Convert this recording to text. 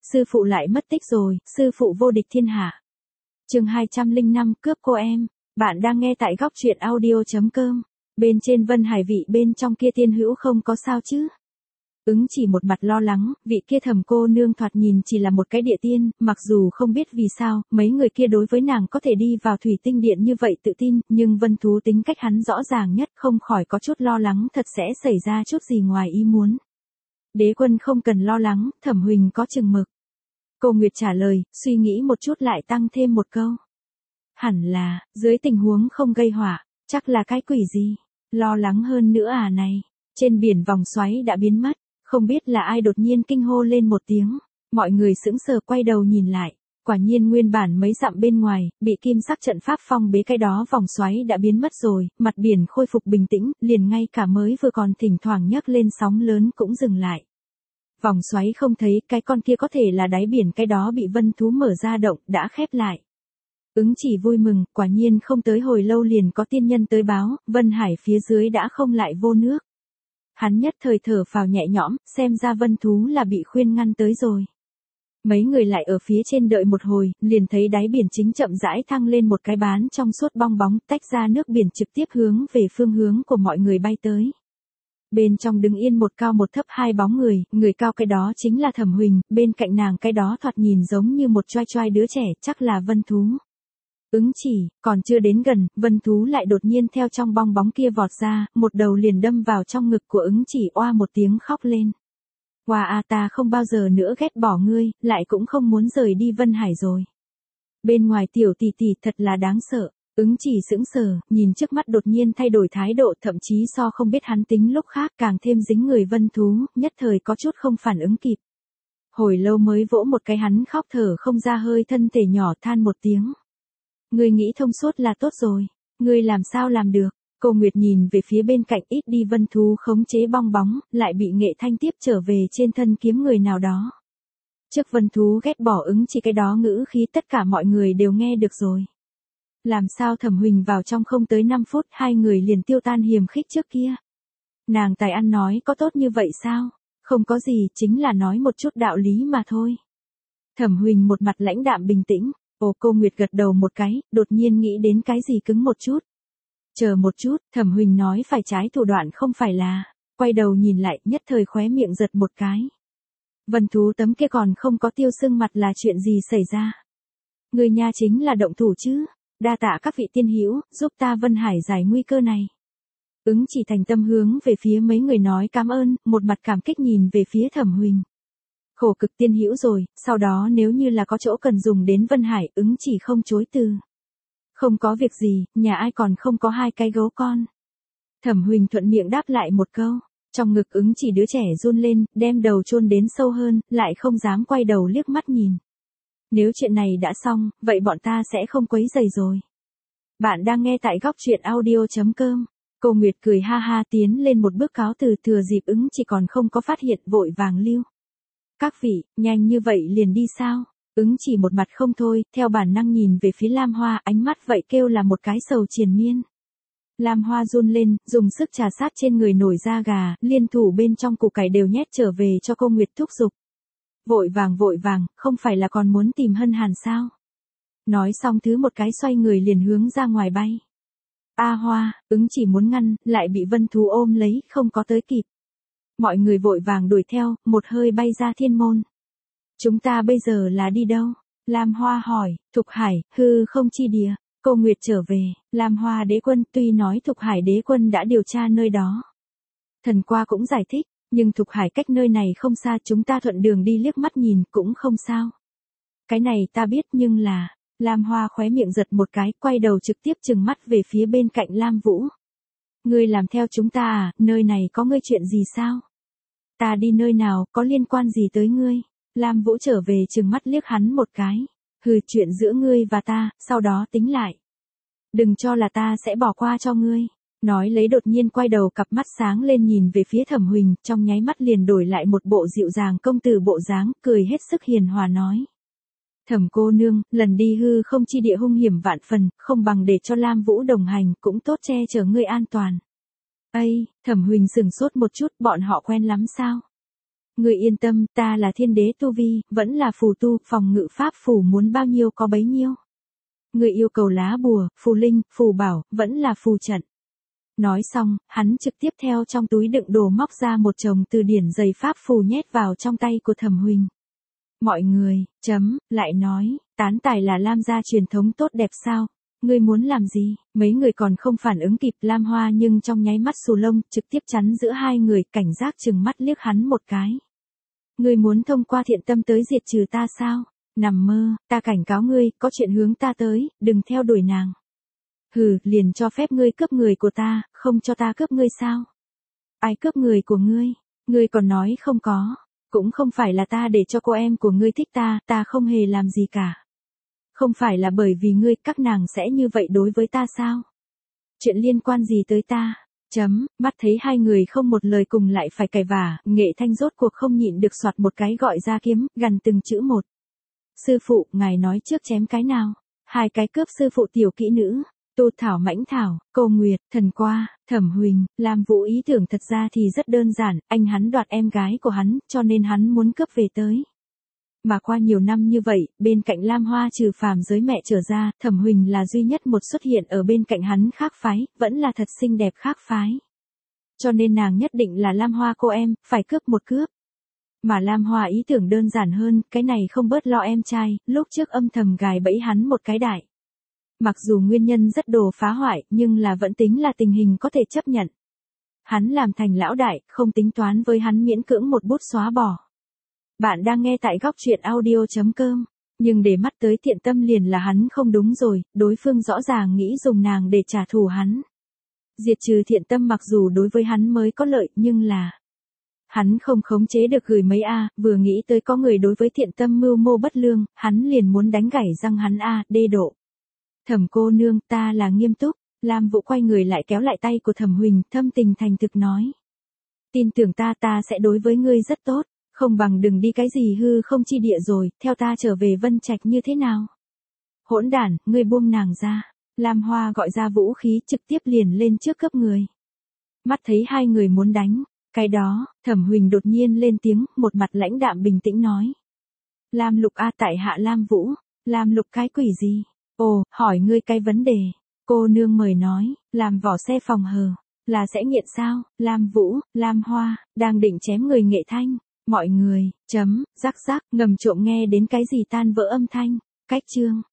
Sư phụ lại mất tích rồi, sư phụ vô địch thiên hạ. Chương 205 cướp cô em. Bạn đang nghe tại góc truyện audio.com. Bên trên Vân Hải vị bên trong kia Tiên Hữu không có sao chứ? Ứng chỉ một mặt lo lắng, vị kia Thẩm cô nương thoạt nhìn chỉ là một cái địa tiên, mặc dù không biết vì sao, mấy người kia đối với nàng có thể đi vào thủy tinh điện như vậy tự tin, nhưng Vân Thú tính cách hắn rõ ràng nhất, không khỏi có chút lo lắng thật sẽ xảy ra chút gì ngoài ý muốn. Đế quân không cần lo lắng, Thẩm Huỳnh có chừng mực. Cô Nguyệt trả lời, suy nghĩ một chút lại tăng thêm một câu. Hẳn là, dưới tình huống không gây họa, chắc là cái quỷ gì, lo lắng hơn nữa à này. Trên biển vòng xoáy đã biến mất, không biết là ai đột nhiên kinh hô lên một tiếng, mọi người sững sờ quay đầu nhìn lại, quả nhiên nguyên bản mấy dặm bên ngoài, bị kim sắc trận pháp phong bế cái đó vòng xoáy đã biến mất rồi, mặt biển khôi phục bình tĩnh, liền ngay cả mới vừa còn thỉnh thoảng nhấc lên sóng lớn cũng dừng lại. Vòng xoáy không thấy, cái con kia có thể là đáy biển cái đó bị Vân Thú mở ra động, đã khép lại. Ứng chỉ vui mừng, quả nhiên không tới hồi lâu liền có tiên nhân tới báo, Vân Hải phía dưới đã không lại vô nước. Hắn nhất thời thở phào nhẹ nhõm, xem ra Vân Thú là bị khuyên ngăn tới rồi. Mấy người lại ở phía trên đợi một hồi, liền thấy đáy biển chính chậm rãi thăng lên một cái bán trong suốt bong bóng, tách ra nước biển trực tiếp hướng về phương hướng của mọi người bay tới. Bên trong đứng yên một cao một thấp hai bóng người cao cái đó chính là Thẩm Huỳnh, bên cạnh nàng cái đó thoạt nhìn giống như một choai choai đứa trẻ, chắc là Vân Thú. Ứng chỉ, còn chưa đến gần, Vân Thú lại đột nhiên theo trong bong bóng kia vọt ra, một đầu liền đâm vào trong ngực của ứng chỉ, oa một tiếng khóc lên. Hoa à, ta không bao giờ nữa ghét bỏ ngươi, lại cũng không muốn rời đi Vân Hải rồi. Bên ngoài tiểu tỷ tỷ thật là đáng sợ. Ứng chỉ sững sờ, nhìn trước mắt đột nhiên thay đổi thái độ, thậm chí so không biết hắn tính lúc khác càng thêm dính người Vân Thú, nhất thời có chút không phản ứng kịp. Hồi lâu mới vỗ một cái hắn khóc thở không ra hơi thân thể nhỏ than một tiếng. Ngươi nghĩ thông suốt là tốt rồi, ngươi làm sao làm được? Cô Nguyệt nhìn về phía bên cạnh ít đi Vân Thú khống chế bong bóng, lại bị Nghệ Thanh tiếp trở về trên thân kiếm người nào đó. Trước Vân Thú ghét bỏ ứng chỉ cái đó ngữ khí tất cả mọi người đều nghe được rồi. Làm sao Thẩm Huỳnh vào trong không tới 5 phút hai người liền tiêu tan hiềm khích trước kia. Nàng tài ăn nói có tốt như vậy sao? Không có gì, chính là nói một chút đạo lý mà thôi. Thẩm Huỳnh một mặt lãnh đạm bình tĩnh, cô Nguyệt gật đầu một cái, đột nhiên nghĩ đến cái gì cứng một chút. Chờ một chút, Thẩm Huỳnh nói phải trái thủ đoạn không phải là, quay đầu nhìn lại nhất thời khóe miệng giật một cái. Vân Thú tấm kia còn không có tiêu sưng mặt là chuyện gì xảy ra? Người nha chính là động thủ chứ? Đa tạ các vị tiên hữu, giúp ta Vân Hải giải nguy cơ này. Ứng chỉ thành tâm hướng về phía mấy người nói cảm ơn, một mặt cảm kích nhìn về phía Thẩm Huỳnh. Khổ cực tiên hữu rồi, sau đó nếu như là có chỗ cần dùng đến Vân Hải, ứng chỉ không chối từ. Không có việc gì, nhà ai còn không có hai cái gấu con. Thẩm Huỳnh thuận miệng đáp lại một câu, trong ngực ứng chỉ đứa trẻ run lên, đem đầu chôn đến sâu hơn, lại không dám quay đầu liếc mắt nhìn. Nếu chuyện này đã xong, vậy bọn ta sẽ không quấy rầy rồi. Bạn đang nghe tại góc truyện audio.com. Cô Nguyệt cười ha ha tiến lên một bước cáo từ, thừa dịp ứng chỉ còn không có phát hiện vội vàng lưu. Các vị, nhanh như vậy liền đi sao? Ứng chỉ một mặt không thôi, theo bản năng nhìn về phía Lam Hoa, ánh mắt vậy kêu là một cái sầu triền miên. Lam Hoa run lên, dùng sức trà sát trên người nổi da gà, liên thủ bên trong củ cải đều nhét trở về cho cô Nguyệt thúc giục. Vội vàng, không phải là còn muốn tìm Hân Hàn sao? Nói xong thứ một cái xoay người liền hướng ra ngoài bay. A Hoa, ứng chỉ muốn ngăn, lại bị Vân Thú ôm lấy, không có tới kịp. Mọi người vội vàng đuổi theo, một hơi bay ra thiên môn. Chúng ta bây giờ là đi đâu? Lam Hoa hỏi, Thục Hải, hư không chi địa. Cô Nguyệt trở về, Lam Hoa đế quân, tuy nói Thục Hải đế quân đã điều tra nơi đó. Thần qua cũng giải thích, nhưng Thục Hải cách nơi này không xa, chúng ta thuận đường đi liếc mắt nhìn cũng không sao. Cái này ta biết, nhưng là, Lam Hoa khóe miệng giật một cái, quay đầu trực tiếp trừng mắt về phía bên cạnh Lam Vũ. Ngươi làm theo chúng ta à, nơi này có ngươi chuyện gì sao? Ta đi nơi nào, có liên quan gì tới ngươi? Lam Vũ trở về trừng mắt liếc hắn một cái. Hừ, chuyện giữa ngươi và ta, sau đó tính lại. Đừng cho là ta sẽ bỏ qua cho ngươi. Nói lấy đột nhiên quay đầu cặp mắt sáng lên nhìn về phía Thẩm Huỳnh, trong nháy mắt liền đổi lại một bộ dịu dàng công tử bộ dáng, cười hết sức hiền hòa nói. Thẩm cô nương, lần đi hư không chi địa hung hiểm vạn phần, không bằng để cho Lam Vũ đồng hành, cũng tốt che chở ngươi an toàn. Ây, Thẩm Huỳnh sửng sốt một chút, bọn họ quen lắm sao? Ngươi yên tâm, ta là thiên đế tu vi, vẫn là phù tu, phòng ngự pháp phù muốn bao nhiêu có bấy nhiêu. Ngươi yêu cầu lá bùa, phù linh, phù bảo, vẫn là phù trận. Nói xong, hắn trực tiếp theo trong túi đựng đồ móc ra một chồng từ điển giày pháp phù nhét vào trong tay của Thẩm Huỳnh. Mọi người, lại nói, tán tài là Lam gia truyền thống tốt đẹp sao? Ngươi muốn làm gì? Mấy người còn không phản ứng kịp Lam Hoa nhưng trong nháy mắt xù lông trực tiếp chắn giữa hai người, cảnh giác chừng mắt liếc hắn một cái. Ngươi muốn thông qua thiện tâm tới diệt trừ ta sao? Nằm mơ, ta cảnh cáo ngươi, có chuyện hướng ta tới, đừng theo đuổi nàng. Hừ, liền cho phép ngươi cướp người của ta, không cho ta cướp ngươi sao? Ai cướp người của ngươi? Ngươi còn nói không có. Cũng không phải là ta để cho cô em của ngươi thích ta, ta không hề làm gì cả. Không phải là bởi vì ngươi, các nàng sẽ như vậy đối với ta sao? Chuyện liên quan gì tới ta? Mắt thấy hai người không một lời cùng lại phải cãi vả, Nghệ Thanh rốt cuộc không nhịn được soạt một cái gọi ra kiếm, gần từng chữ một. Sư phụ, ngài nói trước chém cái nào? Hai cái cướp sư phụ tiểu kỹ nữ. Tô Thảo Mãnh Thảo, Cô Nguyệt, Thần Qua, Thẩm Huỳnh, Lam Vũ ý tưởng thật ra thì rất đơn giản, anh hắn đoạt em gái của hắn, cho nên hắn muốn cướp về tới. Mà qua nhiều năm như vậy, bên cạnh Lam Hoa trừ phàm giới mẹ trở ra, Thẩm Huỳnh là duy nhất một xuất hiện ở bên cạnh hắn khác phái, vẫn là thật xinh đẹp khác phái. Cho nên nàng nhất định là Lam Hoa cô em, phải cướp một cướp. Mà Lam Hoa ý tưởng đơn giản hơn, cái này không bớt lo em trai, lúc trước âm thầm gài bẫy hắn một cái đại. Mặc dù nguyên nhân rất đồ phá hoại, nhưng là vẫn tính là tình hình có thể chấp nhận. Hắn làm thành lão đại, không tính toán với hắn miễn cưỡng một bút xóa bỏ. Bạn đang nghe tại góc truyện audio.com. Nhưng để mắt tới thiện tâm liền là hắn không đúng rồi, đối phương rõ ràng nghĩ dùng nàng để trả thù hắn. Diệt trừ thiện tâm mặc dù đối với hắn mới có lợi, nhưng là hắn không khống chế được gửi mấy vừa nghĩ tới có người đối với thiện tâm mưu mô bất lương, hắn liền muốn đánh gãy răng hắn đê độ. Thẩm cô nương, ta là nghiêm túc. Lam Vũ quay người lại kéo lại tay của Thẩm Huỳnh, thâm tình thành thực nói. Tin tưởng ta sẽ đối với ngươi rất tốt, không bằng đừng đi cái gì hư không chi địa rồi, theo ta trở về Vân Trạch như thế nào? Hỗn đản, ngươi buông nàng ra. Lam Hoa gọi ra vũ khí trực tiếp liền lên trước cướp người. Mắt thấy hai người muốn đánh, cái đó, Thẩm Huỳnh đột nhiên lên tiếng, một mặt lãnh đạm bình tĩnh nói. Lam Lục tại hạ Lam Vũ, Lam Lục cái quỷ gì? Ồ, hỏi ngươi cái vấn đề. Cô nương mời nói, làm vỏ xe phòng hờ, là sẽ nghiện sao? Lam Vũ, Lam Hoa, đang định chém người Nghệ Thanh. Mọi người, rắc rắc, ngầm trộm nghe đến cái gì tan vỡ âm thanh. Cách chương.